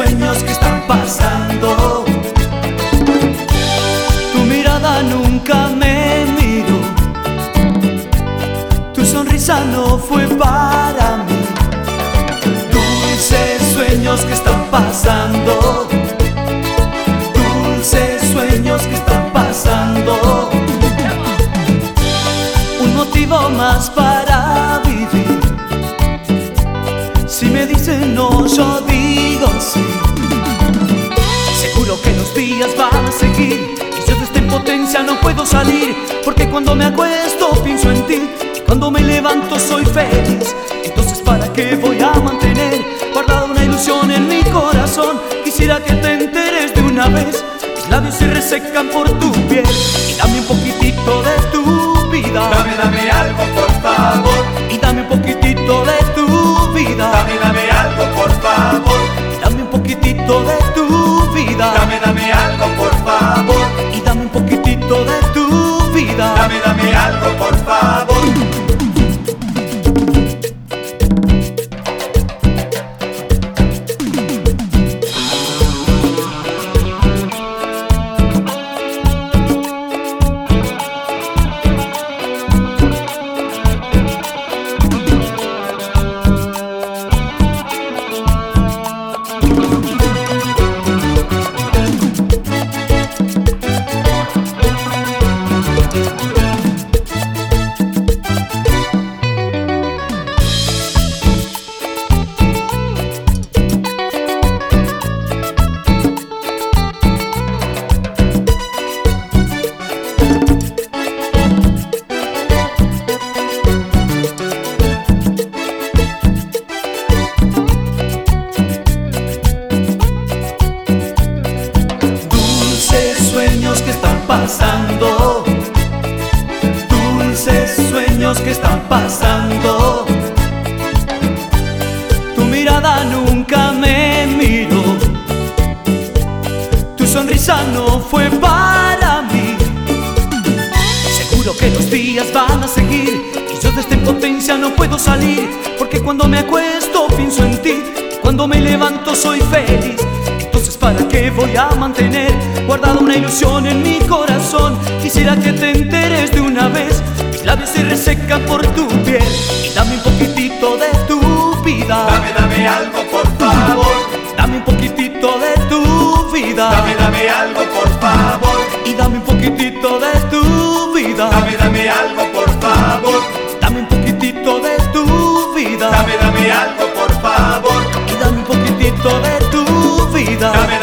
sueños que están pasando. Tu mirada nunca me miró, tu sonrisa no fue para mí. Dulces sueños que están pasando, dulces sueños que están pasando. Un motivo más para vivir. Si me dicen no, yo digo sí. Seguro que los días van a seguir y yo de esta impotencia no puedo salir, porque cuando me acuesto pienso en ti y cuando me levanto soy feliz. Entonces ¿para qué voy a mantener guardada una ilusión en mi corazón? Quisiera que te enteres de una vez. Mis labios se resecan por tu piel y dame un poquitito de tu vida. Dame algo por favor. Y dame un poquitito de tu vida. Dame algo por favor. Dame un poquitito de tu vida. Dame algo por favor. Y dame un poquitito de tu vida. Dame algo por favor. Que están pasando, dulces sueños que están pasando. Tu mirada nunca me miró, tu sonrisa no fue para mí. Seguro que los días van a seguir y yo de esta impotencia no puedo salir, porque cuando me acuesto pienso en ti y cuando me levanto soy feliz. Entonces ¿para qué voy a mantener guardada una ilusión en mi corazón? Quisiera que te enteres de una vez. Mis labios se resecan por tu piel y dame un poquitito de tu vida. Dame algo por favor. Dame un poquitito de tu vida. Dame algo por favor. Y dame un poquitito de tu vida. Dame algo por favor. Dame un poquitito de tu vida. Dame algo por favor. Y dame un poquitito de tu vida. Dame